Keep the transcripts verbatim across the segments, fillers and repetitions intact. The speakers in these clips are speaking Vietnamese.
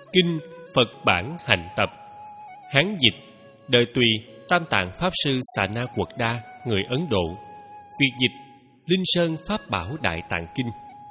Kinh Phật Bản Hành Tập. Hán dịch đời Tùy, Tam Tạng Pháp Sư Xà Na Quật Đa, người Ấn Độ. Việt dịch Linh Sơn Pháp Bảo Đại Tạng Kinh.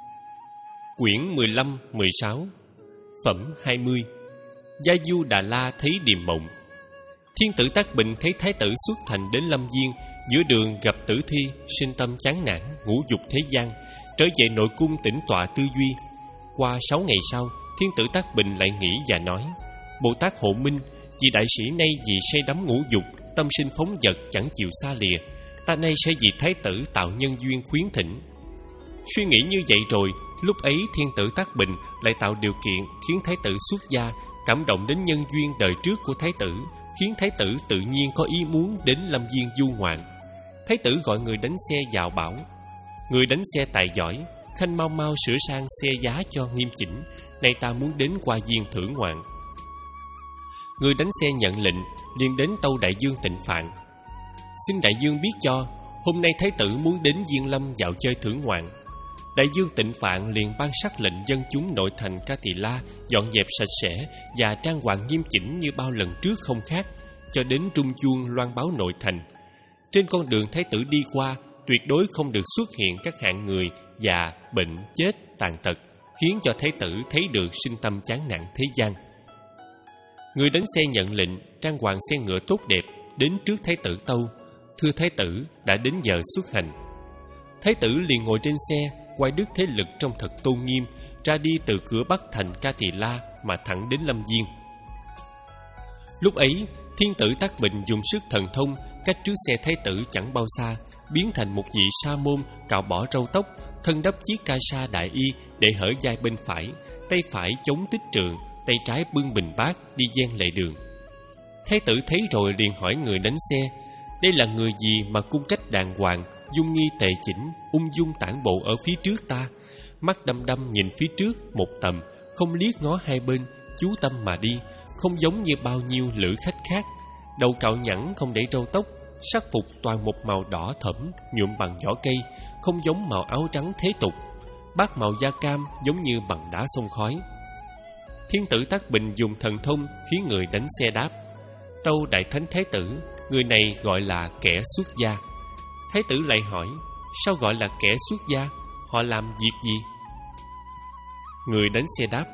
Quyển mười lăm mười sáu. Phẩm hai mươi. Gia Du Đà La thấy điềm mộng. Thiên tử Tác Bình thấy thái tử xuất thành đến Lâm Viên, giữa đường gặp Tử Thi, sinh tâm chán nản, ngũ dục thế gian, trở về nội cung tĩnh tọa tư duy. Qua sáu ngày sau, Thiên tử Tác Bình lại nghĩ và nói: Bồ Tát Hộ Minh, vì đại sĩ nay vì say đắm ngũ dục, tâm sinh phóng dật, chẳng chịu xa lìa, ta nay sẽ vì thái tử tạo nhân duyên khuyến thỉnh. Suy nghĩ như vậy rồi, lúc ấy Thiên tử Tác Bình lại tạo điều kiện khiến thái tử xuất gia, cảm động đến nhân duyên đời trước của thái tử, khiến thái tử tự nhiên có ý muốn đến Lâm Viên du ngoạn. Thái tử gọi người đánh xe vào bảo: Người đánh xe tài giỏi, khanh mau mau sửa sang xe giá cho nghiêm chỉnh, nay ta muốn đến qua viên thưởng ngoạn. Người đánh xe nhận lệnh, liền đến tâu đại dương Tịnh Phạn. Xin đại dương biết cho, hôm nay thái tử muốn đến Diên Lâm dạo chơi thưởng ngoạn. Đại dương Tịnh Phạn liền ban sắc lệnh dân chúng nội thành Ca Tỳ La dọn dẹp sạch sẽ và trang hoàng nghiêm chỉnh như bao lần trước không khác, cho đến trung chuông loan báo nội thành. Trên con đường thái tử đi qua, tuyệt đối không được xuất hiện các hạng người già, bệnh, chết, tàn tật, khiến cho thái tử thấy được sinh tâm chán nản thế gian. Người đánh xe nhận lệnh, trang hoàng xe ngựa tốt đẹp, đến trước thái tử tâu: Thưa thái tử, đã đến giờ xuất hành. Thái tử liền ngồi trên xe, quay đức thế lực trong thật tôn nghiêm, ra đi từ cửa bắc thành Ca Tỳ La mà thẳng đến Lâm Viên. Lúc ấy, Thiên tử Tác Bình dùng sức thần thông, cách trước xe thái tử chẳng bao xa, biến thành một vị sa môn cạo bỏ râu tóc, thân đắp chiếc ca sa đại y để hở vai bên phải, tay phải chống tích trượng, tay trái bưng bình bát đi gian lề đường. Thái tử thấy rồi liền hỏi người đánh xe: Đây là người gì mà cung cách đàng hoàng, dung nghi tề chỉnh, ung dung tản bộ ở phía trước ta, mắt đăm đăm nhìn phía trước một tầm, không liếc ngó hai bên, chú tâm mà đi, không giống như bao nhiêu lữ khách khác. Đầu cạo nhẵn không để râu tóc, sắc phục toàn một màu đỏ thẫm nhuộm bằng vỏ cây, không giống màu áo trắng thế tục. Bát màu da cam giống như bằng đá xông khói. Thiên tử Tác Bình dùng thần thông khiến người đánh xe đáp: Tâu đại thánh thái tử, người này gọi là kẻ xuất gia. Thái tử lại hỏi: Sao gọi là kẻ xuất gia? Họ làm việc gì? Người đánh xe đáp: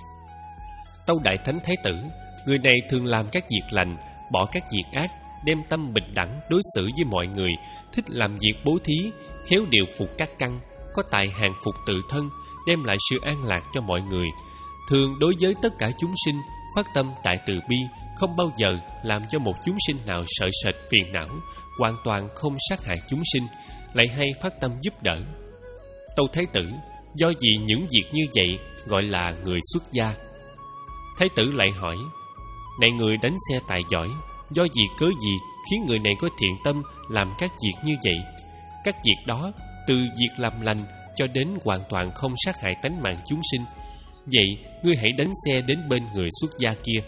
Tâu đại thánh thái tử, người này thường làm các việc lành, bỏ các việc ác, đem tâm bình đẳng đối xử với mọi người, thích làm việc bố thí, khéo điều phục các căn, có tài hàng phục tự thân, đem lại sự an lạc cho mọi người. Thường đối với tất cả chúng sinh phát tâm đại từ bi, không bao giờ làm cho một chúng sinh nào sợ sệt phiền não, hoàn toàn không sát hại chúng sinh, lại hay phát tâm giúp đỡ. Tâu thái tử, do gì những việc như vậy gọi là người xuất gia? Thái tử lại hỏi: Này người đánh xe tài giỏi, do gì cớ gì khiến người này có thiện tâm làm các việc như vậy? Các việc đó, từ việc làm lành cho đến hoàn toàn không sát hại tánh mạng chúng sinh. Vậy ngươi hãy đánh xe đến bên người xuất gia kia.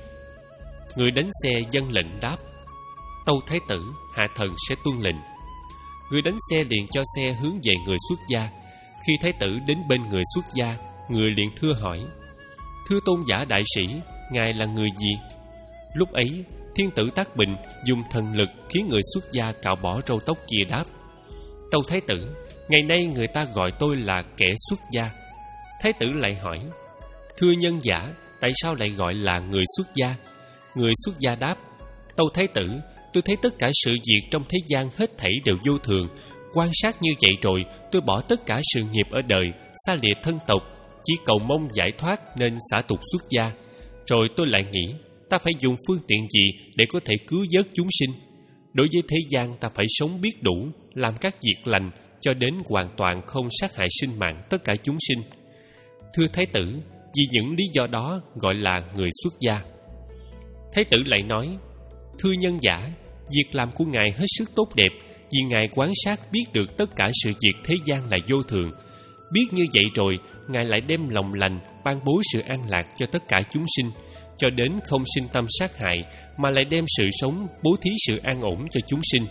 Người đánh xe dâng lệnh đáp: Tâu thái tử, hạ thần sẽ tuân lệnh. Người đánh xe liền cho xe hướng về người xuất gia. Khi thái tử đến bên người xuất gia, người liền thưa hỏi: Thưa tôn giả đại sĩ, ngài là người gì? Lúc ấy, Thiên tử Tác Bình dùng thần lực khiến người xuất gia cạo bỏ râu tóc kia đáp: Tâu thái tử, ngày nay người ta gọi tôi là kẻ xuất gia. Thái tử lại hỏi: Thưa nhân giả, tại sao lại gọi là người xuất gia? Người xuất gia đáp: Tâu thái tử, tôi thấy tất cả sự việc trong thế gian hết thảy đều vô thường. Quan sát như vậy rồi, tôi bỏ tất cả sự nghiệp ở đời, xa lìa thân tộc, chỉ cầu mong giải thoát nên xả tục xuất gia. Rồi tôi lại nghĩ, ta phải dùng phương tiện gì để có thể cứu vớt chúng sinh? Đối với thế gian, ta phải sống biết đủ, làm các việc lành, cho đến hoàn toàn không sát hại sinh mạng tất cả chúng sinh. Thưa thái tử, vì những lý do đó gọi là người xuất gia. Thái tử lại nói: Thưa nhân giả, việc làm của ngài hết sức tốt đẹp, vì ngài quan sát biết được tất cả sự việc thế gian là vô thường. Biết như vậy rồi, ngài lại đem lòng lành ban bố sự an lạc cho tất cả chúng sinh, cho đến không sinh tâm sát hại, mà lại đem sự sống bố thí sự an ổn cho chúng sinh.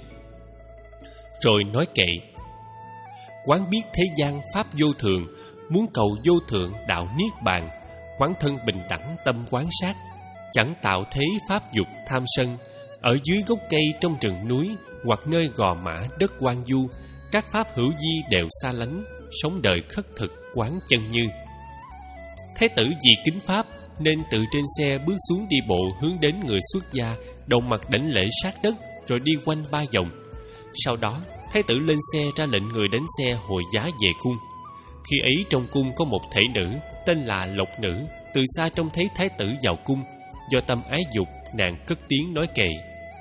Rồi nói kệ: Quán biết thế gian pháp vô thường, muốn cầu vô thượng đạo niết bàn, khoáng thân bình đẳng tâm quán sát, chẳng tạo thế pháp dục tham sân. Ở dưới gốc cây trong rừng núi, hoặc nơi gò mã đất hoang du, các pháp hữu di đều xa lánh, sống đời khất thực quán chân như. Thái tử vì kính pháp nên từ trên xe bước xuống đi bộ hướng đến người xuất gia, đầu mặt đảnh lễ sát đất, rồi đi quanh ba vòng. Sau đó, thái tử lên xe ra lệnh người đánh xe hồi giá về cung. Khi ấy trong cung có một thể nữ tên là Lộc Nữ, từ xa trông thấy thái tử vào cung, do tâm ái dục, nàng cất tiếng nói kệ: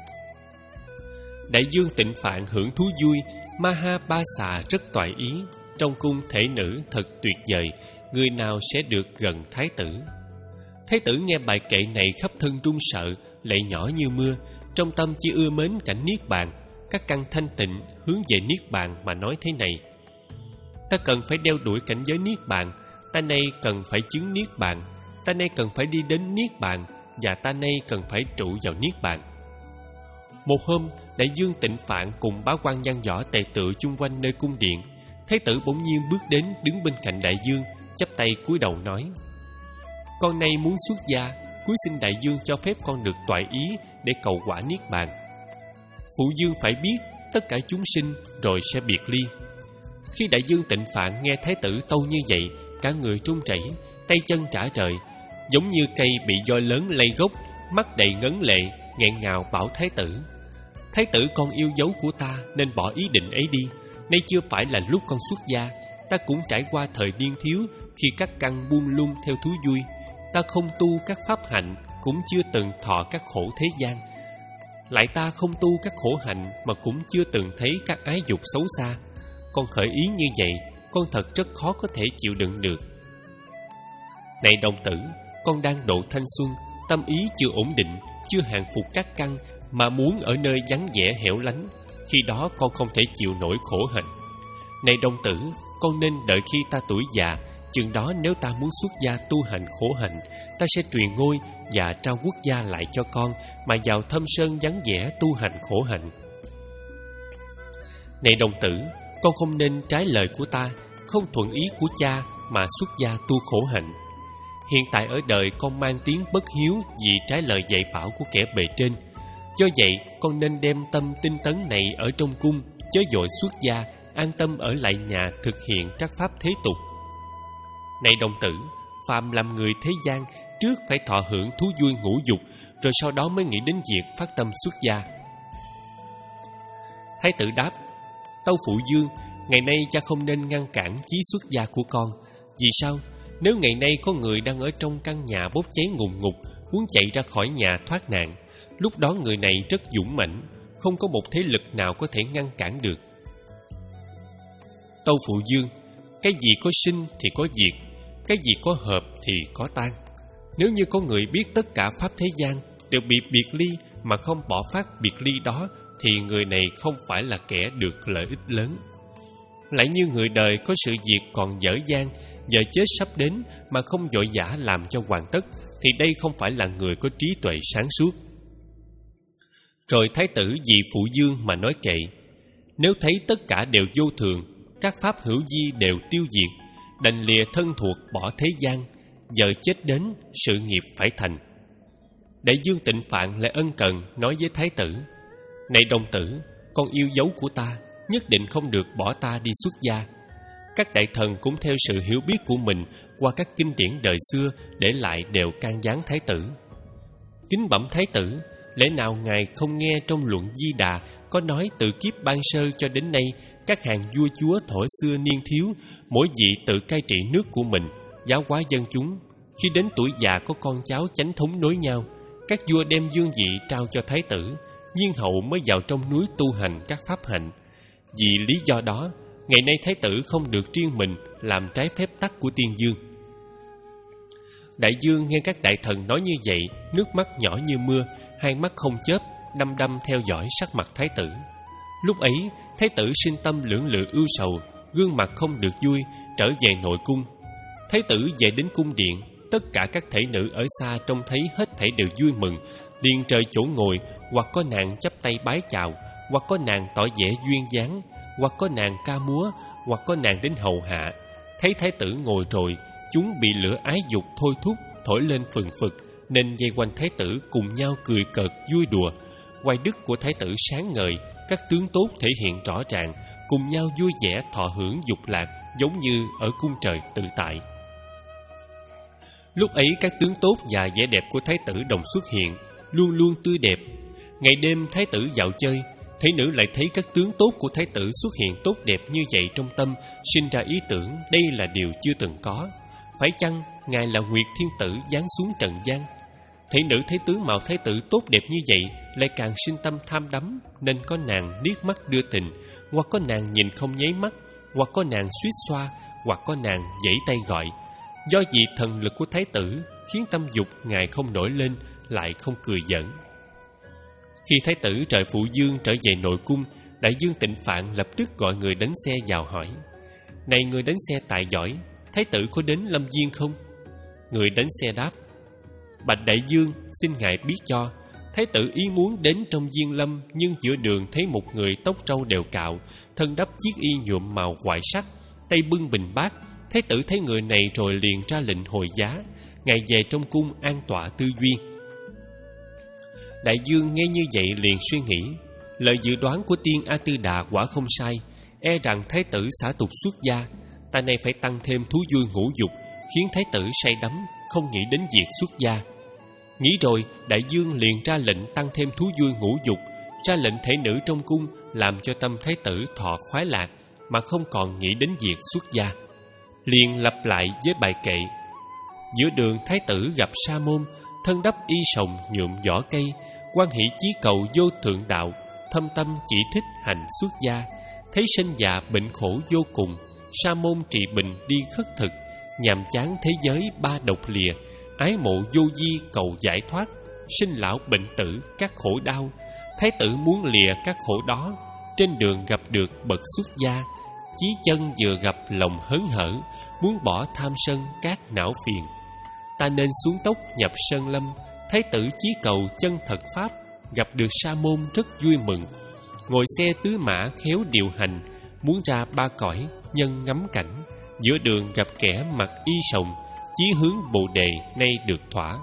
Đại dương Tịnh Phạn hưởng thú vui, Mahabasa rất toại ý. Trong cung thể nữ thật tuyệt vời, người nào sẽ được gần thái tử? Thái tử nghe bài kệ này khắp thân run sợ, lệ nhỏ như mưa, trong tâm chỉ ưa mến cảnh niết bàn, các căn thanh tịnh hướng về niết bàn mà nói thế này: Ta cần phải đeo đuổi cảnh giới niết bàn, ta nay cần phải chứng niết bàn, ta nay cần phải đi đến niết bàn, và ta nay cần phải trụ vào niết bàn. Một hôm, đại dương Tịnh Phạn cùng bá quan văn võ tề tựu chung quanh nơi cung điện. Thái tử bỗng nhiên bước đến đứng bên cạnh đại dương, chắp tay cúi đầu nói: Con nay muốn xuất gia, cúi xin đại dương cho phép con được toại ý để cầu quả niết bàn. Phụ dương phải biết tất cả chúng sinh rồi sẽ biệt ly. Khi đại dương Tịnh Phạn nghe thái tử tâu như vậy, cả người run rẩy, tay chân trả rời, giống như cây bị voi lớn lay gốc, mắt đầy ngấn lệ, nghẹn ngào bảo thái tử: Thái tử, con yêu dấu của ta nên bỏ ý định ấy đi. Nay chưa phải là lúc con xuất gia. Ta cũng trải qua thời niên thiếu, khi các căn buông lung theo thú vui. Ta không tu các pháp hạnh, cũng chưa từng thọ các khổ thế gian. Lại ta không tu các khổ hạnh mà cũng chưa từng thấy các ái dục xấu xa. Con khởi ý như vậy, con thật rất khó có thể chịu đựng được. Này đồng tử, con đang độ thanh xuân, tâm ý chưa ổn định, chưa hàng phục các căn, mà muốn ở nơi vắng vẻ hẻo lánh. Khi đó con không thể chịu nổi khổ hạnh. Này đồng tử, con nên đợi khi ta tuổi già, chừng đó nếu ta muốn xuất gia tu hành khổ hạnh, ta sẽ truyền ngôi và trao quốc gia lại cho con, mà vào thâm sơn vắng vẻ tu hành khổ hạnh. Này đồng tử, con không nên trái lời của ta, không thuận ý của cha mà xuất gia tu khổ hạnh. Hiện tại ở đời con mang tiếng bất hiếu vì trái lời dạy bảo của kẻ bề trên. Do vậy, con nên đem tâm tinh tấn này ở trong cung, chớ vội xuất gia, an tâm ở lại nhà thực hiện các pháp thế tục. Này đồng tử, phàm làm người thế gian, trước phải thọ hưởng thú vui ngũ dục, rồi sau đó mới nghĩ đến việc phát tâm xuất gia. Thái tử đáp: Tâu phụ dương, ngày nay cha không nên ngăn cản chí xuất gia của con. Vì sao? Nếu ngày nay có người đang ở trong căn nhà bốc cháy ngùn ngụt, muốn chạy ra khỏi nhà thoát nạn, lúc đó người này rất dũng mãnh, không có một thế lực nào có thể ngăn cản được. Tâu phụ dương, cái gì có sinh thì có diệt, cái gì có hợp thì có tan. Nếu như có người biết tất cả pháp thế gian đều bị biệt ly mà không bỏ phát biệt ly đó, thì người này không phải là kẻ được lợi ích lớn. Lại như người đời có sự việc còn dở dang, giờ chết sắp đến mà không vội vã làm cho hoàn tất, thì đây không phải là người có trí tuệ sáng suốt. Rồi thái tử vì phụ dương mà nói kệ: Nếu thấy tất cả đều vô thường, các pháp hữu di đều tiêu diệt, đành lìa thân thuộc bỏ thế gian, giờ chết đến sự nghiệp phải thành. Đại dương Tịnh Phạn lại ân cần nói với thái tử: Này đồng tử, con yêu dấu của ta, nhất định không được bỏ ta đi xuất gia. Các đại thần cũng theo sự hiểu biết của mình qua các kinh điển đời xưa để lại đều can gián thái tử. Kính bẩm thái tử, lẽ nào ngài không nghe trong luận Di Đà có nói từ kiếp ban sơ cho đến nay, các hàng vua chúa thuở xưa niên thiếu, mỗi vị tự cai trị nước của mình, giáo hóa dân chúng. Khi đến tuổi già có con cháu chánh thống nối nhau, các vua đem vương vị trao cho thái tử, viên hậu mới vào trong núi tu hành các pháp hạnh. Vì lý do đó, ngày nay thái tử không được riêng mình làm trái phép tắc của tiên dương. Đại dương nghe các đại thần nói như vậy, nước mắt nhỏ như mưa, hai mắt không chớp, đăm đăm theo dõi sắc mặt thái tử. Lúc ấy, thái tử sinh tâm lưỡng lự ưu sầu, gương mặt không được vui, trở về nội cung. Thái tử về đến cung điện, tất cả các thể nữ ở xa trông thấy hết thảy đều vui mừng, liền rời chỗ ngồi, hoặc có nàng chắp tay bái chào, hoặc có nàng tỏ vẻ duyên dáng, hoặc có nàng ca múa, hoặc có nàng đến hầu hạ. Thấy thái tử ngồi rồi, chúng bị lửa ái dục thôi thúc thổi lên phừng phực, nên vây quanh thái tử cùng nhau cười cợt vui đùa. Oai đức của thái tử sáng ngời, các tướng tốt thể hiện rõ ràng, cùng nhau vui vẻ thọ hưởng dục lạc, giống như ở cung trời tự tại. Lúc ấy các tướng tốt và vẻ đẹp của thái tử đồng xuất hiện, luôn luôn tươi đẹp. Ngày đêm thái tử dạo chơi, thấy nữ lại thấy các tướng tốt của thái tử xuất hiện tốt đẹp như vậy, trong tâm sinh ra ý tưởng đây là điều chưa từng có. Phải chăng ngài là Nguyệt Thiên Tử giáng xuống trần gian? Thấy nữ thấy tướng mạo thái tử tốt đẹp như vậy, lại càng sinh tâm tham đắm, nên có nàng liếc mắt đưa tình, hoặc có nàng nhìn không nháy mắt, hoặc có nàng suýt xoa, hoặc có nàng giãy tay gọi. Do vì thần lực của thái tử khiến tâm dục ngài không nổi lên, lại không cười giỡn. Khi thái tử rời Phụ Dương trở về nội cung, đại dương Tịnh Phạn lập tức gọi người đánh xe vào hỏi: "Này người đánh xe tài giỏi, thái tử có đến Lâm Viên không?" Người đánh xe đáp: "Bạch đại dương, xin ngài biết cho, thái tử ý muốn đến trong Viên Lâm, nhưng giữa đường thấy một người tóc râu đều cạo, thân đắp chiếc y nhuộm màu hoại sắc, tay bưng bình bát. Thái tử thấy người này rồi liền ra lệnh hồi giá, ngài về trong cung an tọa tư duyên." Đại dương nghe như vậy liền suy nghĩ, lời dự đoán của tiên A Tư Đà quả không sai, e rằng thái tử xả tục xuất gia, ta này phải tăng thêm thú vui ngũ dục, khiến thái tử say đắm, không nghĩ đến việc xuất gia. Nghĩ rồi, đại dương liền ra lệnh tăng thêm thú vui ngũ dục, ra lệnh thể nữ trong cung, làm cho tâm thái tử thọ khoái lạc, mà không còn nghĩ đến việc xuất gia. Liền lặp lại với bài kệ: "Giữa đường thái tử gặp sa môn, thân đắp y sồng nhuộm vỏ cây, quan hỷ chí cầu vô thượng đạo, thâm tâm chỉ thích hành xuất gia. Thấy sinh già bệnh khổ vô cùng, sa môn trị bệnh đi khất thực, nhàm chán thế giới ba độc lìa, ái mộ vô vi cầu giải thoát, sinh lão bệnh tử các khổ đau. Thái tử muốn lìa các khổ đó, trên đường gặp được bậc xuất gia, chí chân vừa gặp lòng hớn hở, muốn bỏ tham sân các não phiền. Ta nên xuống tốc nhập sơn lâm, thái tử chí cầu chân thật pháp, gặp được sa môn rất vui mừng. Ngồi xe tứ mã khéo điều hành, muốn ra ba cõi nhân ngắm cảnh, giữa đường gặp kẻ mặc y sồng, chí hướng bồ đề nay được thỏa."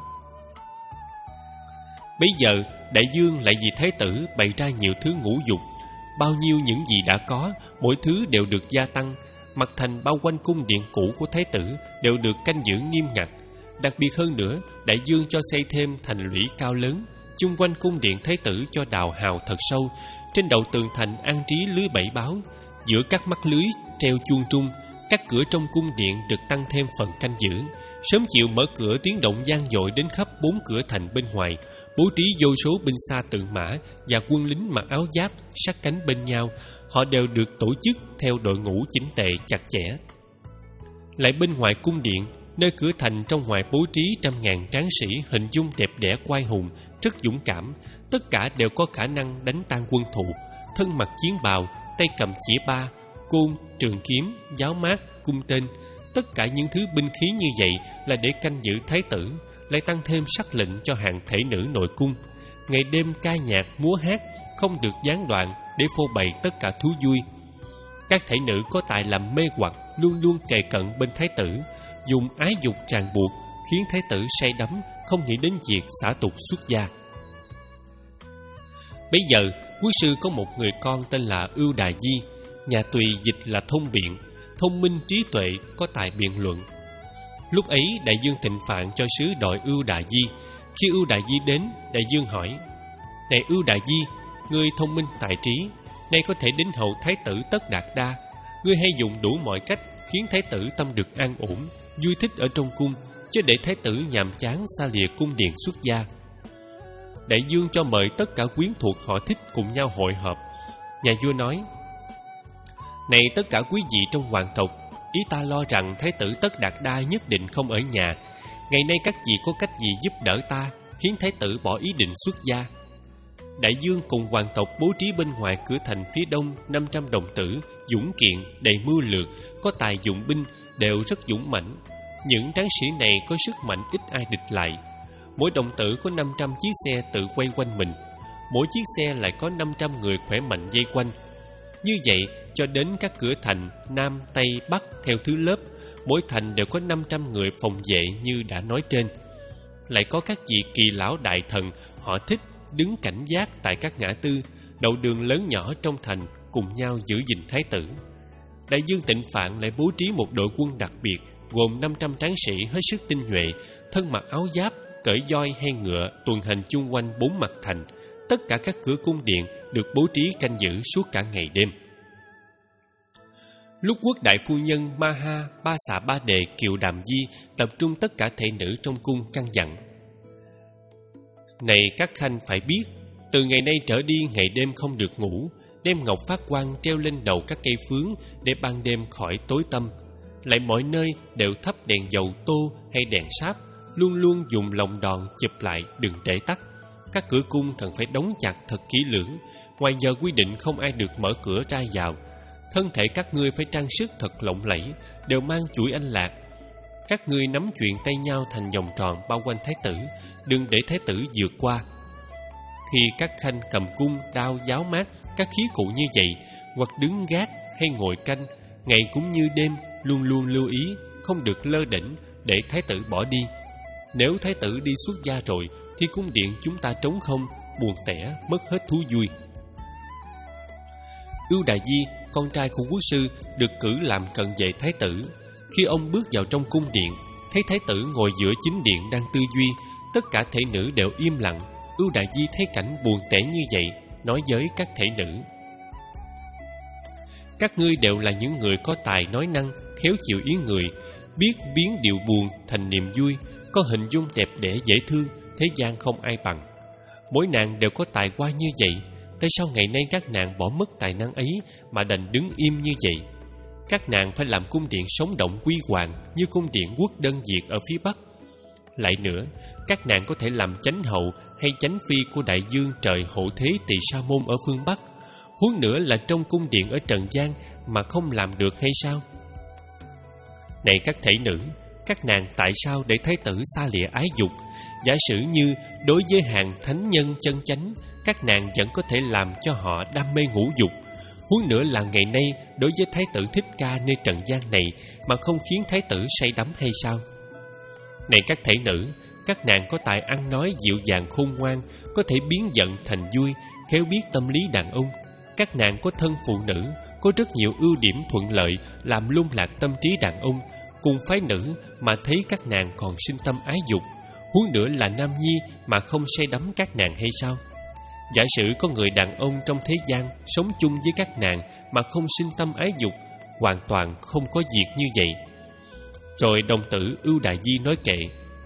Bấy giờ đại dương lại vì thái tử bày ra nhiều thứ ngũ dục, bao nhiêu những gì đã có, mỗi thứ đều được gia tăng. Mặt thành bao quanh cung điện cũ của thái tử đều được canh giữ nghiêm ngặt. Đặc biệt hơn nữa, đại dương cho xây thêm thành lũy cao lớn, chung quanh cung điện thái tử cho đào hào thật sâu. Trên đầu tường thành an trí lưới bảy báo, giữa các mắt lưới treo chuông trung. Các cửa trong cung điện được tăng thêm phần canh giữ, sớm chiều mở cửa tiếng động vang dội đến khắp bốn cửa thành bên ngoài, bố trí vô số binh xa tượng mã và quân lính mặc áo giáp sát cánh bên nhau. Họ đều được tổ chức theo đội ngũ chỉnh tề chặt chẽ. Lại bên ngoài cung điện, nơi cửa thành trong ngoài bố trí trăm ngàn tráng sĩ hình dung đẹp đẽ oai hùng, rất dũng cảm. Tất cả đều có khả năng đánh tan quân thù, thân mặc chiến bào, tay cầm chĩa ba, côn, trường kiếm, giáo mát, cung tên. Tất cả những thứ binh khí như vậy là để canh giữ thái tử, lại tăng thêm sắc lệnh cho hàng thể nữ nội cung. Ngày đêm ca nhạc múa hát, không được gián đoạn để phô bày tất cả thú vui. Các thể nữ có tài làm mê hoặc, luôn luôn kề cận bên thái tử, dùng ái dục ràng buộc, khiến thái tử say đắm, không nghĩ đến việc xả tục xuất gia. Bấy giờ quốc sư có một người con tên là Ưu Đà Di, nhà Tùy dịch là thông biện, thông minh trí tuệ, có tài biện luận. Lúc ấy đại dương Tịnh Phạn cho sứ đòi Ưu Đà Di. Khi Ưu Đà Di đến, đại dương hỏi: "Này Ưu Đà Di, ngươi thông minh tài trí, nay có thể đến hầu thái tử Tất Đạt Đa. Ngươi hay dùng đủ mọi cách khiến thái tử tâm được an ổn, vui thích ở trong cung, chứ để thái tử nhàm chán xa lìa cung điện xuất gia." Đại dương cho mời tất cả quyến thuộc họ thích cùng nhau hội họp. Nhà vua nói: "Này tất cả quý vị trong hoàng tộc, ý ta lo rằng thái tử Tất Đạt Đa nhất định không ở nhà. Ngày nay các vị có cách gì giúp đỡ ta, khiến thái tử bỏ ý định xuất gia?" Đại dương cùng hoàng tộc bố trí bên ngoài cửa thành phía đông năm trăm đồng tử, dũng kiện, đầy mưu lược, có tài dụng binh, đều rất dũng mãnh. Những tráng sĩ này có sức mạnh ít ai địch lại. Mỗi đồng tử có năm trăm chiếc xe tự quay quanh mình, mỗi chiếc xe lại có năm trăm người khỏe mạnh dây quanh. Như vậy cho đến các cửa thành Nam, Tây, Bắc theo thứ lớp, mỗi thành đều có năm trăm người phòng vệ như đã nói trên. Lại có các vị kỳ lão đại thần, họ thích đứng cảnh giác tại các ngã tư, đầu đường lớn nhỏ trong thành, cùng nhau giữ gìn thái tử. Đại dương Tịnh Phạn lại bố trí một đội quân đặc biệt gồm năm trăm tráng sĩ hết sức tinh nhuệ, thân mặc áo giáp, cởi voi hay ngựa, tuần hành chung quanh bốn mặt thành. Tất cả các cửa cung điện được bố trí canh giữ suốt cả ngày đêm. Lúc quốc đại phu nhân Maha Ba Xà Ba Đề Kiều Đàm Di tập trung tất cả thị nữ trong cung căn dặn: Này các khanh phải biết, từ ngày nay trở đi ngày đêm không được ngủ, đem ngọc phát quang treo lên đầu các cây phướng để ban đêm khỏi tối tăm. Lại mọi nơi đều thắp đèn dầu tô hay đèn sáp, luôn luôn dùng lồng đòn chụp lại đừng để tắt. Các cửa cung cần phải đóng chặt thật kỹ lưỡng, ngoài giờ quy định không ai được mở cửa ra vào. Thân thể các ngươi phải trang sức thật lộng lẫy, đều mang chuỗi anh lạc. Các ngươi nắm chuyện tay nhau thành vòng tròn bao quanh thái tử, đừng để thái tử vượt qua. Khi các khanh cầm cung, đao, giáo mát, các khí cụ như vậy, hoặc đứng gác hay ngồi canh, ngày cũng như đêm, luôn luôn lưu ý, không được lơ đễnh để thái tử bỏ đi. Nếu thái tử đi xuất gia rồi, thì cung điện chúng ta trống không, buồn tẻ, mất hết thú vui. Ưu Đại Di, con trai của quốc sư, được cử làm cận vệ thái tử. Khi ông bước vào trong cung điện, thấy thái tử ngồi giữa chính điện đang tư duy, tất cả thể nữ đều im lặng. Ưu Đại Di thấy cảnh buồn tẻ như vậy, nói với các thể nữ: Các ngươi đều là những người có tài nói năng, khéo chịu ý người, biết biến điều buồn thành niềm vui, có hình dung đẹp đẽ dễ thương, thế gian không ai bằng. Mỗi nàng đều có tài hoa như vậy, tại sao ngày nay các nàng bỏ mất tài năng ấy mà đành đứng im như vậy? Các nàng phải làm cung điện sống động quy hoàng như cung điện Quốc Đơn Diệt ở phía Bắc. Lại nữa, các nàng có thể làm chánh hậu hay chánh phi của đại dương trời hộ thế Tỳ Sa Môn ở phương Bắc. Huống nữa là trong cung điện ở trần gian mà không làm được hay sao? Này các thể nữ, các nàng tại sao để thái tử xa lìa ái dục? Giả sử như đối với hàng thánh nhân chân chánh, các nàng vẫn có thể làm cho họ đam mê ngũ dục. Huống nữa là ngày nay đối với thái tử Thích Ca nơi trần gian này mà không khiến thái tử say đắm hay sao? Này các thể nữ, các nàng có tài ăn nói dịu dàng khôn ngoan, có thể biến giận thành vui, khéo biết tâm lý đàn ông. Các nàng có thân phụ nữ, có rất nhiều ưu điểm thuận lợi làm lung lạc tâm trí đàn ông. Cùng phái nữ mà thấy các nàng còn sinh tâm ái dục, huống nữa là nam nhi mà không say đắm các nàng hay sao? Giả sử có người đàn ông trong thế gian sống chung với các nàng mà không sinh tâm ái dục, hoàn toàn không có việc như vậy. Rồi đồng tử Ưu Đại Di nói kệ: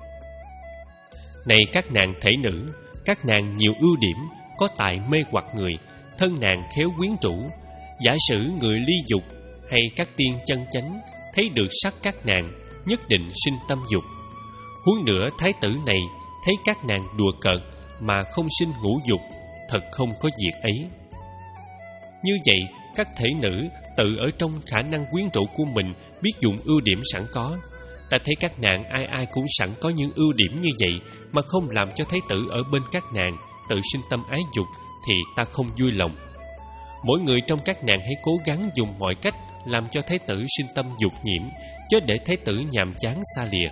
Này các nàng thể nữ, các nàng nhiều ưu điểm, có tài mê hoặc người, thân nàng khéo quyến rũ. Giả sử người ly dục hay các tiên chân chánh thấy được sắc các nàng, nhất định sinh tâm dục. Huống nữa thái tử này thấy các nàng đùa cợt mà không sinh ngũ dục, thật không có việc ấy. Như vậy, các thể nữ tự ở trong khả năng quyến rũ của mình biết dùng ưu điểm sẵn có. Ta thấy các nàng ai ai cũng sẵn có những ưu điểm như vậy mà không làm cho thái tử ở bên các nàng tự sinh tâm ái dục thì ta không vui lòng. Mỗi người trong các nàng hãy cố gắng dùng mọi cách làm cho thái tử sinh tâm dục nhiễm, chớ để thái tử nhàm chán xa lìa.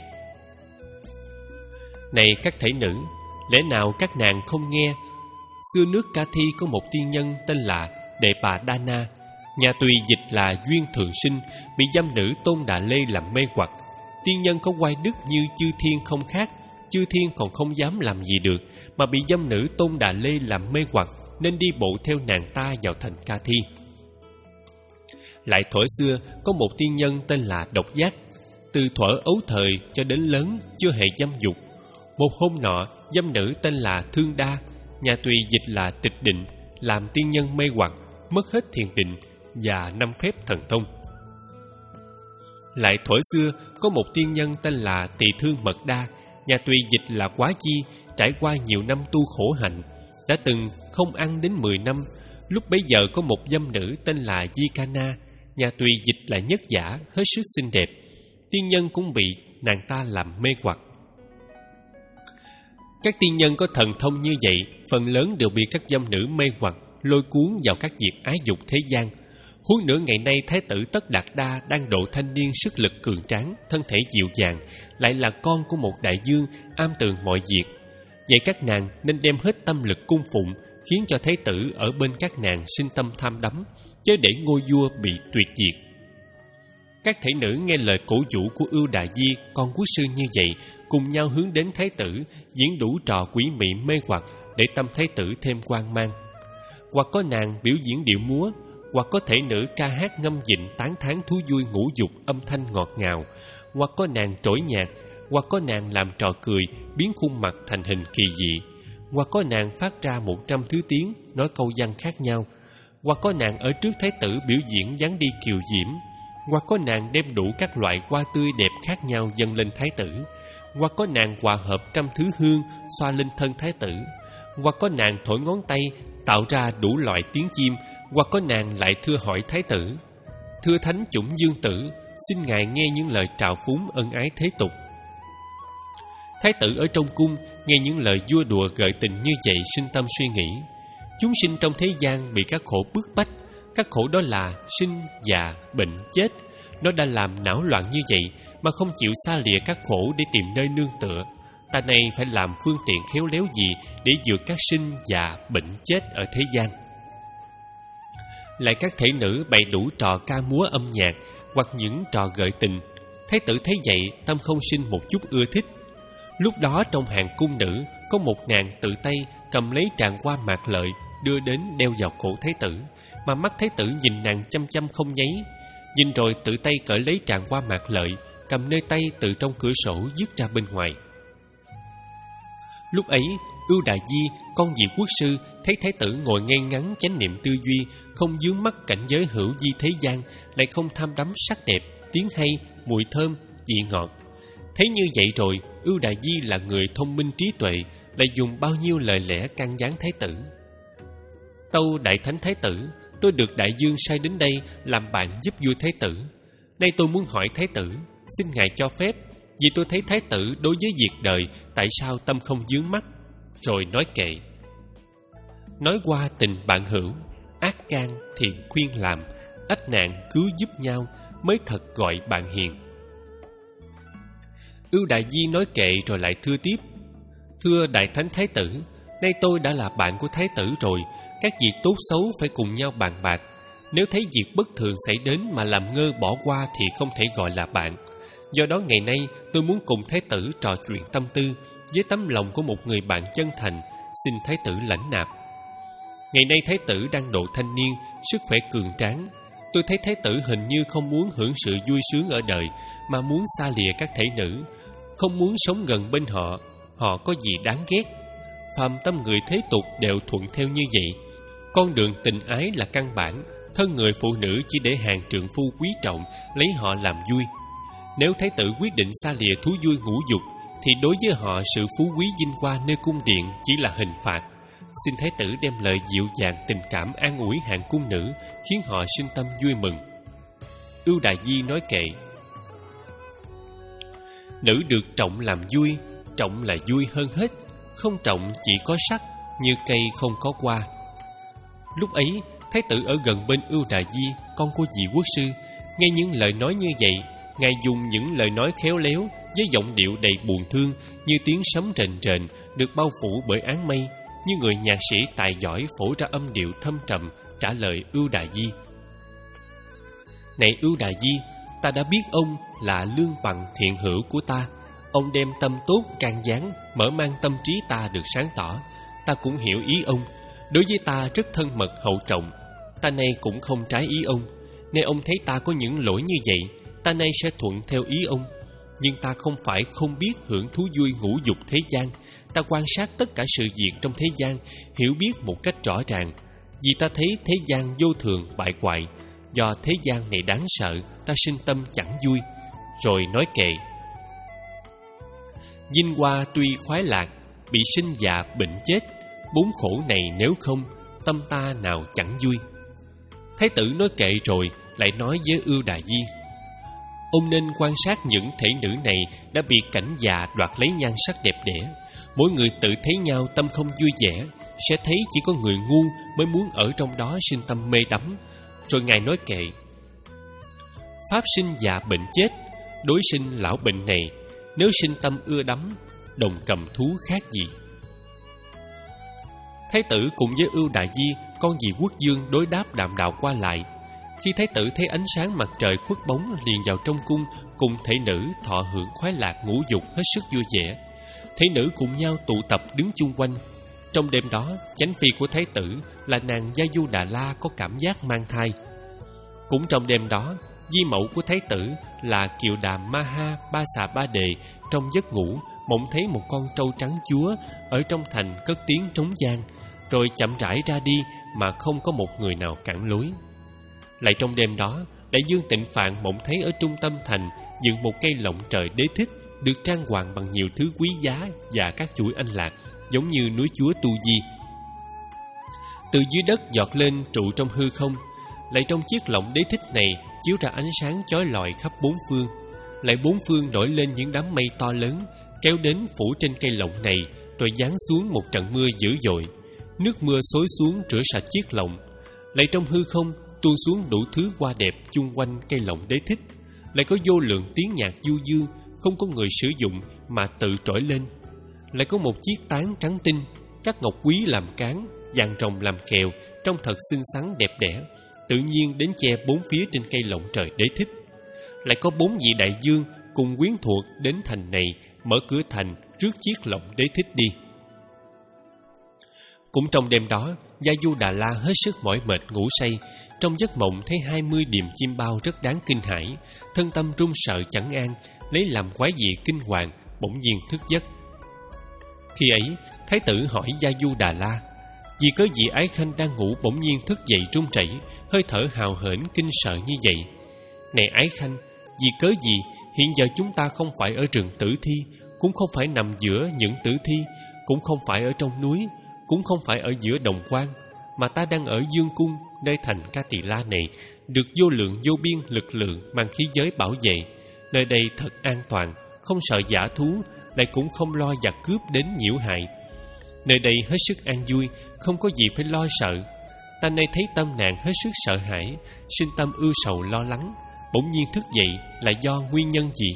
Này các thể nữ, lẽ nào các nàng không nghe? Xưa nước Ca Thi có một tiên nhân tên là Đệ Bà Đa Na, nhà Tùy dịch là Duyên Thường Sinh, bị dâm nữ Tôn Đà Lê làm mê hoặc. Tiên nhân có oai đức như chư thiên không khác, chư thiên còn không dám làm gì được, mà bị dâm nữ Tôn Đà Lê làm mê hoặc, nên đi bộ theo nàng ta vào thành Ca Thi. Lại thuở xưa có một tiên nhân tên là Độc Giác, từ thuở ấu thời cho đến lớn chưa hề dâm dục. Một hôm nọ, dâm nữ tên là Thương Đa, nhà Tùy dịch là Tịch Định, làm tiên nhân mê hoặc, mất hết thiền định và năm phép thần thông. Lại thuở xưa có một tiên nhân tên là Tỳ Thương Mật Đa, nhà Tùy dịch là Quá Chi, trải qua nhiều năm tu khổ hạnh, đã từng không ăn đến mười năm. Lúc bấy giờ có một dâm nữ tên là Di Ca Na, nhà Tùy dịch là Nhất Giả, hết sức xinh đẹp. Tiên nhân cũng bị nàng ta làm mê hoặc. Các tiên nhân có thần thông như vậy, phần lớn đều bị các dâm nữ mê hoặc, lôi cuốn vào các việc ái dục thế gian. Huống nữa ngày nay Thái tử Tất Đạt Đa đang độ thanh niên, sức lực cường tráng, thân thể dịu dàng, lại là con của một đại vương, am tường mọi việc. Vậy các nàng nên đem hết tâm lực cung phụng, khiến cho Thái tử ở bên các nàng sinh tâm tham đắm, chớ để ngôi vua bị tuyệt diệt. Các thể nữ nghe lời cổ vũ của Ưu Đà Di, con quốc sư như vậy, cùng nhau hướng đến Thái tử, diễn đủ trò quỷ mị mê hoặc để tâm Thái tử thêm hoang mang. Hoặc có nàng biểu diễn điệu múa, hoặc có thể nữ ca hát ngâm dịnh tán thán thú vui ngũ dục âm thanh ngọt ngào, hoặc có nàng trỗi nhạc, hoặc có nàng làm trò cười biến khuôn mặt thành hình kỳ dị, hoặc có nàng phát ra một trăm thứ tiếng nói câu văn khác nhau, hoặc có nàng ở trước Thái tử biểu diễn dáng đi kiều diễm, hoặc có nàng đem đủ các loại hoa tươi đẹp khác nhau dâng lên Thái tử, hoặc có nàng hòa hợp trăm thứ hương xoa lên thân Thái tử, hoặc có nàng thổi ngón tay tạo ra đủ loại tiếng chim, hoặc có nàng lại thưa hỏi Thái tử: "Thưa Thánh Chủng Dương Tử, xin ngài nghe những lời trào phúng ân ái thế tục." Thái tử ở trong cung nghe những lời vua đùa gợi tình như vậy, sinh tâm suy nghĩ: chúng sinh trong thế gian bị các khổ bức bách, các khổ đó là sinh, già, bệnh, chết. Nó đã làm não loạn như vậy mà không chịu xa lìa các khổ để tìm nơi nương tựa. Ta này phải làm phương tiện khéo léo gì để vượt các sinh, già, bệnh, chết ở thế gian. Lại các thể nữ bày đủ trò ca múa âm nhạc hoặc những trò gợi tình. Thái tử thấy vậy, tâm không sinh một chút ưa thích. Lúc đó trong hàng cung nữ có một nàng tự tay cầm lấy tràng hoa mạc lợi đưa đến đeo vào cổ Thái tử, mà mắt Thái tử nhìn nàng chăm chăm không nháy. Nhìn rồi tự tay cởi lấy tràng hoa mạc lợi, cầm nơi tay từ trong cửa sổ dứt ra bên ngoài. Lúc ấy Ưu Đà Di, con vị quốc sư, thấy Thái tử ngồi ngay ngắn chánh niệm tư duy, không vướng mắc cảnh giới hữu vi thế gian, lại không tham đắm sắc đẹp, tiếng hay, mùi thơm, vị ngọt. Thấy như vậy rồi, Ưu Đà Di là người thông minh trí tuệ, lại dùng bao nhiêu lời lẽ can gián Thái tử. Tâu Đại Thánh Thái tử, tôi được đại vương sai đến đây làm bạn giúp vua Thái tử. Nay tôi muốn hỏi Thái tử, xin ngài cho phép, vì tôi thấy Thái tử đối với việc đời tại sao tâm không vướng mắc. Rồi nói kệ: nói qua tình bạn hữu, ác can thiện khuyên làm, ách nạn cứu giúp nhau, mới thật gọi bạn hiền. Ưu Đại Di nói kệ rồi lại thưa tiếp: thưa Đại Thánh Thái tử, nay tôi đã là bạn của Thái tử rồi, các việc tốt xấu phải cùng nhau bàn bạc. Nếu thấy việc bất thường xảy đến mà làm ngơ bỏ qua thì không thể gọi là bạn. Do đó ngày nay tôi muốn cùng Thái tử trò chuyện tâm tư với tấm lòng của một người bạn chân thành, xin Thái tử lãnh nạp. Ngày nay Thái tử đang độ thanh niên, sức khỏe cường tráng. Tôi thấy Thái tử hình như không muốn hưởng sự vui sướng ở đời, mà muốn xa lìa các thể nữ, không muốn sống gần bên họ. Họ có gì đáng ghét? Phàm tâm người thế tục đều thuận theo như vậy. Con đường tình ái là căn bản, thân người phụ nữ chỉ để hàng trượng phu quý trọng, lấy họ làm vui. Nếu Thái tử quyết định xa lìa thú vui ngũ dục, thì đối với họ sự phú quý vinh hoa nơi cung điện chỉ là hình phạt. Xin Thái tử đem lời dịu dàng tình cảm an ủi hàng cung nữ, khiến họ sinh tâm vui mừng. Ưu Đại Di nói kệ: nữ được trọng làm vui, trọng là vui hơn hết, không trọng chỉ có sắc, như cây không có hoa. Lúc ấy Thái tử ở gần bên Ưu Đại Di, con của vị quốc sư, nghe những lời nói như vậy. Ngài dùng những lời nói khéo léo với giọng điệu đầy buồn thương, như tiếng sấm rền rền được bao phủ bởi áng mây, như người nhạc sĩ tài giỏi phổ ra âm điệu thâm trầm, trả lời Ưu Đại Di: này Ưu Đại Di, ta đã biết ông là lương bằng thiện hữu của ta. Ông đem tâm tốt can gián, mở mang tâm trí ta được sáng tỏ. Ta cũng hiểu ý ông, đối với ta rất thân mật hậu trọng. Ta nay cũng không trái ý ông. Nếu ông thấy ta có những lỗi như vậy, ta nay sẽ thuận theo ý ông. Nhưng ta không phải không biết hưởng thú vui ngũ dục thế gian. Ta quan sát tất cả sự việc trong thế gian, hiểu biết một cách rõ ràng. Vì ta thấy thế gian vô thường bại hoại, do thế gian này đáng sợ, ta sinh tâm chẳng vui. Rồi nói kệ: vinh hoa tuy khoái lạc, bị sinh già bệnh chết, bốn khổ này nếu không, tâm ta nào chẳng vui. Thái tử nói kệ rồi lại nói với Ưu Đại Di: ông nên quan sát những thể nữ này đã bị cảnh già đoạt lấy nhan sắc đẹp đẽ. Mỗi người tự thấy nhau tâm không vui vẻ, sẽ thấy chỉ có người ngu mới muốn ở trong đó sinh tâm mê đắm. Rồi Ngài nói kệ: Pháp sinh già bệnh chết, đối sinh lão bệnh này, nếu sinh tâm ưa đắm, đồng cầm thú khác gì. Thái tử cùng với Ưu Đại Di, con dì Quốc Dương, đối đáp đạm đạo qua lại. Khi thái tử thấy ánh sáng mặt trời khuất bóng, liền vào trong cung cùng thể nữ thọ hưởng khoái lạc ngũ dục hết sức vui vẻ. Thể nữ cùng nhau tụ tập đứng chung quanh. Trong đêm đó, chánh phi của thái tử là nàng Gia Du Đà La có cảm giác mang thai. Cũng trong đêm đó, di mẫu của thái tử là Kiều Đàm Ma Ha Ba Xà Ba Đề trong giấc ngủ mộng thấy một con trâu trắng chúa ở trong thành cất tiếng trống vang, rồi chậm rãi ra đi mà không có một người nào cản lối. Lại trong đêm đó, đại dương Tịnh Phạn mộng thấy ở trung tâm thành dựng một cây lộng trời đế thích, được trang hoàng bằng nhiều thứ quý giá và các chuỗi anh lạc, giống như núi chúa Tu Di. Từ dưới đất giọt lên trụ trong hư không. Lại trong chiếc lộng đế thích này chiếu ra ánh sáng chói lọi khắp bốn phương. Lại bốn phương nổi lên những đám mây to lớn, kéo đến phủ trên cây lộng này, rồi giáng xuống một trận mưa dữ dội. Nước mưa xối xuống rửa sạch chiếc lộng. Lại trong hư không tuôn xuống đủ thứ hoa đẹp chung quanh cây lộng đế thích. Lại có vô lượng tiếng nhạc du dương, không có người sử dụng mà tự trỗi lên. Lại có một chiếc tán trắng tinh, các ngọc quý làm cán, vàng rồng làm kèo, trông thật xinh xắn đẹp đẽ, tự nhiên đến che bốn phía trên cây lộng trời đế thích. Lại có bốn vị đại dương cùng quyến thuộc đến thành này, mở cửa thành rước chiếc lộng đế thích đi. Cũng trong đêm đó, Gia Du Đà La hết sức mỏi mệt ngủ say. Trong giấc mộng thấy hai mươi điềm chim bao rất đáng kinh hãi, thân tâm run sợ chẳng an, lấy làm quái dị kinh hoàng, bỗng nhiên thức giấc. Khi ấy, thái tử hỏi Gia Du Đà La: Vì cớ gì Ái Khanh đang ngủ bỗng nhiên thức dậy run rẩy, hơi thở hào hển kinh sợ như vậy? Này Ái Khanh, vì cớ gì hiện giờ chúng ta không phải ở rừng Tử Thi, cũng không phải nằm giữa những tử thi, cũng không phải ở trong núi, cũng không phải ở giữa đồng quan, mà ta đang ở Dương Cung, nơi thành Ca Tỳ La này, được vô lượng vô biên lực lượng mang khí giới bảo vệ. Nơi đây thật an toàn, không sợ dã thú, lại cũng không lo giặc cướp đến nhiễu hại. Nơi đây hết sức an vui, không có gì phải lo sợ. Ta nay thấy tâm nàng hết sức sợ hãi, sinh tâm ưu sầu lo lắng, bỗng nhiên thức dậy là do nguyên nhân gì?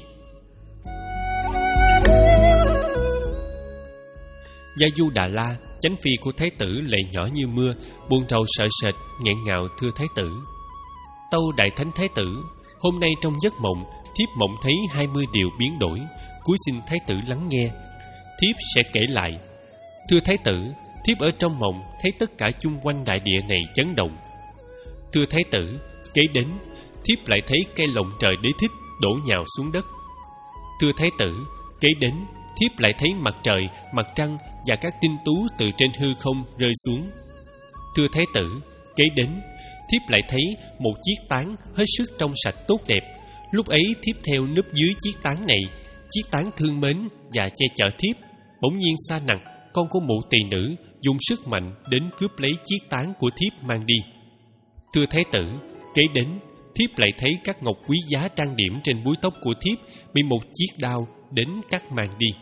Gia Du Đà La, chánh phi của thái tử lệ nhỏ như mưa, buồn rầu sợ sệt, nghẹn ngào thưa thái tử: Tâu đại thánh thái tử, hôm nay trong giấc mộng, thiếp mộng thấy hai mươi điều biến đổi, cúi xin thái tử lắng nghe. Thiếp sẽ kể lại. Thưa thái tử, thiếp ở trong mộng thấy tất cả chung quanh đại địa này chấn động. Thưa thái tử, kế đến, thiếp lại thấy cây lộng trời đế thích đổ nhào xuống đất. Thưa thái tử, kế đến, thiếp lại thấy mặt trời, mặt trăng và các tinh tú từ trên hư không rơi xuống. Thưa thái tử, kế đến, thiếp lại thấy một chiếc tán hết sức trong sạch tốt đẹp. Lúc ấy thiếp theo núp dưới chiếc tán này, chiếc tán thương mến và che chở thiếp. Bỗng nhiên xa nặc, con của mụ tỳ nữ dùng sức mạnh đến cướp lấy chiếc tán của thiếp mang đi. Thưa thái tử, kế đến, thiếp lại thấy các ngọc quý giá trang điểm trên búi tóc của thiếp bị một chiếc đao đến cắt mang đi.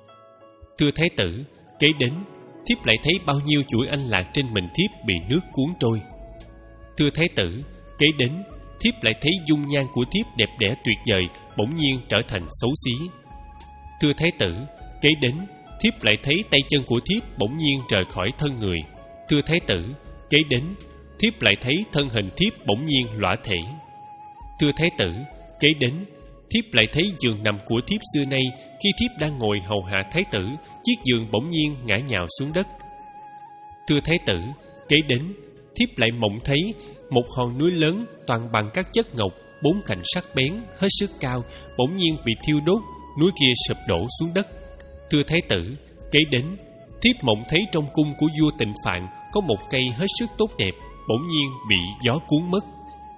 Thưa thái tử, kế đến, thiếp lại thấy bao nhiêu chuỗi anh lạc trên mình thiếp bị nước cuốn trôi. Thưa thái tử, kế đến, thiếp lại thấy dung nhan của thiếp đẹp đẽ tuyệt vời bỗng nhiên trở thành xấu xí. Thưa thái tử, kế đến, thiếp lại thấy tay chân của thiếp bỗng nhiên rời khỏi thân người. Thưa thái tử, kế đến, thiếp lại thấy thân hình thiếp bỗng nhiên lõa thể. Thưa thái tử, kế đến, thiếp lại thấy giường nằm của thiếp xưa nay, khi thiếp đang ngồi hầu hạ thái tử, chiếc giường bỗng nhiên ngã nhào xuống đất. Thưa thái tử, kế đến, thiếp lại mộng thấy một hòn núi lớn toàn bằng các chất ngọc, bốn cạnh sắc bén, hết sức cao, bỗng nhiên bị thiêu đốt, núi kia sụp đổ xuống đất. Thưa thái tử, kế đến, thiếp mộng thấy trong cung của vua Tịnh Phạn có một cây hết sức tốt đẹp, bỗng nhiên bị gió cuốn mất.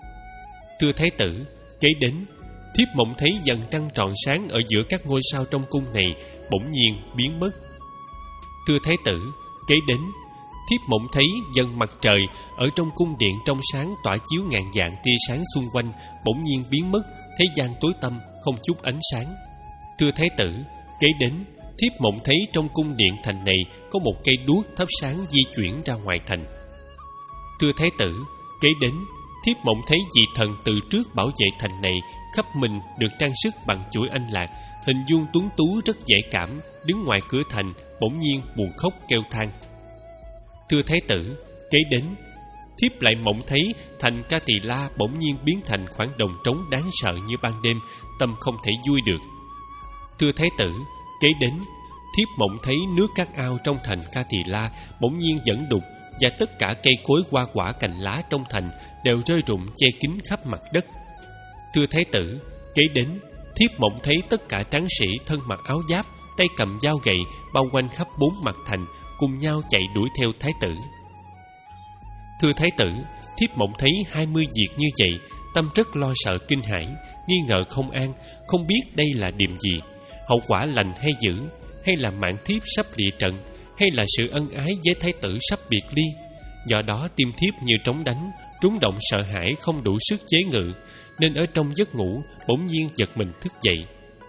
Thưa thái tử, kế đến, thiếp mộng thấy dần trăng tròn sáng ở giữa các ngôi sao trong cung này bỗng nhiên biến mất. Thưa thái tử, kế đến, thiếp mộng thấy dần mặt trời ở trong cung điện trong sáng tỏa chiếu ngàn vạn tia sáng xung quanh bỗng nhiên biến mất, thế gian tối tăm không chút ánh sáng. Thưa thái tử, kế đến, thiếp mộng thấy trong cung điện thành này có một cây đuốc thắp sáng di chuyển ra ngoài thành. Thưa thái tử, kế đến, thiếp mộng thấy vị thần từ trước bảo vệ thành này khắp mình được trang sức bằng chuỗi anh lạc, hình dung tuấn tú rất dễ cảm, đứng ngoài cửa thành bỗng nhiên buồn khóc kêu than. Thưa thái tử, kế đến thiếp lại mộng thấy thành Ca Tỳ La bỗng nhiên biến thành khoảng đồng trống đáng sợ như ban đêm, tâm không thể vui được. Thưa thái tử, kế đến thiếp mộng thấy nước các ao trong thành Ca Tỳ La bỗng nhiên dẫn đục, và tất cả cây cối hoa quả cành lá trong thành đều rơi rụng che kín khắp mặt đất. Thưa thái tử, kế đến thiếp mộng thấy tất cả tráng sĩ thân mặc áo giáp, tay cầm dao gậy bao quanh khắp bốn mặt thành, cùng nhau chạy đuổi theo thái tử. Thưa thái tử, thiếp mộng thấy hai mươi việc như vậy, tâm rất lo sợ kinh hãi, nghi ngờ không an, không biết đây là điềm gì, hậu quả lành hay dữ, hay là mạng thiếp sắp địa trận, hay là sự ân ái với thái tử sắp biệt ly. Do đó tim thiếp như trống đánh, trúng động sợ hãi không đủ sức chế ngự, nên ở trong giấc ngủ bỗng nhiên giật mình thức dậy.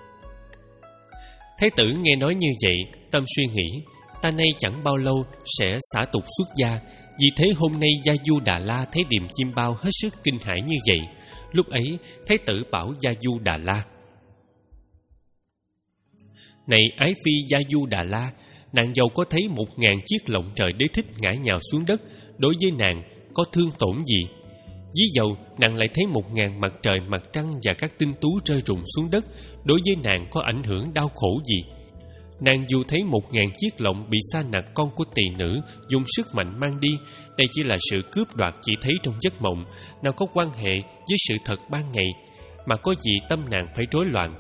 Thái tử nghe nói như vậy, tâm suy nghĩ, ta nay chẳng bao lâu sẽ xả tục xuất gia, vì thế hôm nay Gia Du Đà La thấy Điềm Chim Bao hết sức kinh hãi như vậy. Lúc ấy thái tử bảo Gia Du Đà La: Này ái phi Gia Du Đà La, nàng giàu có thấy một ngàn chiếc lộng trời đế thích ngã nhào xuống đất, đối với nàng có thương tổn gì? Ví dầu nàng lại thấy một ngàn mặt trời, mặt trăng và các tinh tú rơi rụng xuống đất, đối với nàng có ảnh hưởng đau khổ gì? Nàng dù thấy một ngàn chiếc lộng bị sa nặc con của tỳ nữ dùng sức mạnh mang đi, đây chỉ là sự cướp đoạt chỉ thấy trong giấc mộng, nào có quan hệ với sự thật ban ngày, mà có gì tâm nàng phải rối loạn.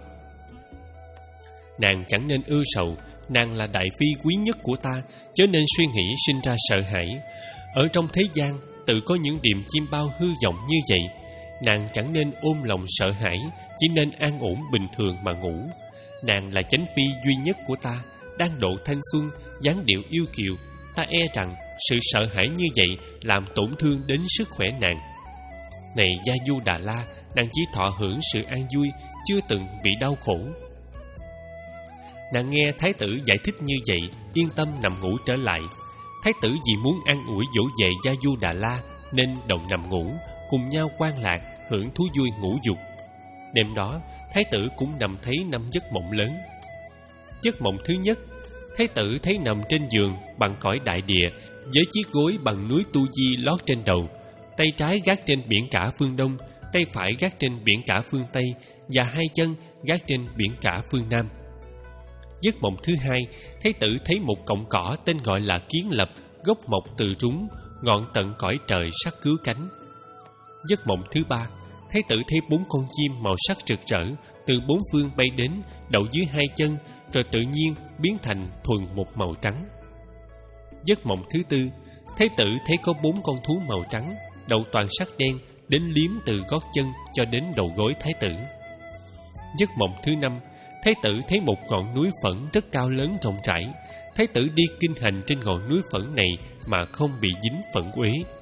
Nàng chẳng nên ưa sầu, nàng là đại phi quý nhất của ta, chớ nên suy nghĩ sinh ra sợ hãi. Ở trong thế gian tự có những điềm chim bao hư vọng như vậy, nàng chẳng nên ôm lòng sợ hãi, chỉ nên an ổn bình thường mà ngủ. Nàng là chánh phi duy nhất của ta, đang độ thanh xuân, dáng điệu yêu kiều, ta e rằng sự sợ hãi như vậy làm tổn thương đến sức khỏe nàng. Này Gia Du Đà La, nàng chỉ thọ hưởng sự an vui, chưa từng bị đau khổ. Nàng nghe thái tử giải thích như vậy, yên tâm nằm ngủ trở lại. Thái tử vì muốn an ủi dỗ về Gia Du Đà La nên đồng nằm ngủ, cùng nhau quan lạc, hưởng thú vui ngũ dục. Đêm đó, thái tử cũng nằm thấy năm giấc mộng lớn. Giấc mộng thứ nhất, thái tử thấy nằm trên giường bằng cõi đại địa, với chiếc gối bằng núi Tu Di lót trên đầu, tay trái gác trên biển cả phương Đông, tay phải gác trên biển cả phương Tây, và hai chân gác trên biển cả phương Nam. Giấc mộng thứ hai, thái tử thấy một cọng cỏ tên gọi là kiến lập, gốc mọc từ rúng, ngọn tận cõi trời sắc cứu cánh. Giấc mộng thứ ba, thái tử thấy bốn con chim màu sắc rực rỡ từ bốn phương bay đến, đậu dưới hai chân, rồi tự nhiên biến thành thuần một màu trắng. Giấc mộng thứ tư, thái tử thấy có bốn con thú màu trắng, đầu toàn sắc đen, đến liếm từ gót chân cho đến đầu gối thái tử. Giấc mộng thứ năm, thái tử thấy một ngọn núi phẫn rất cao lớn rộng rãi. Thái tử đi kinh hành trên ngọn núi phẫn này mà không bị dính phẫn uế.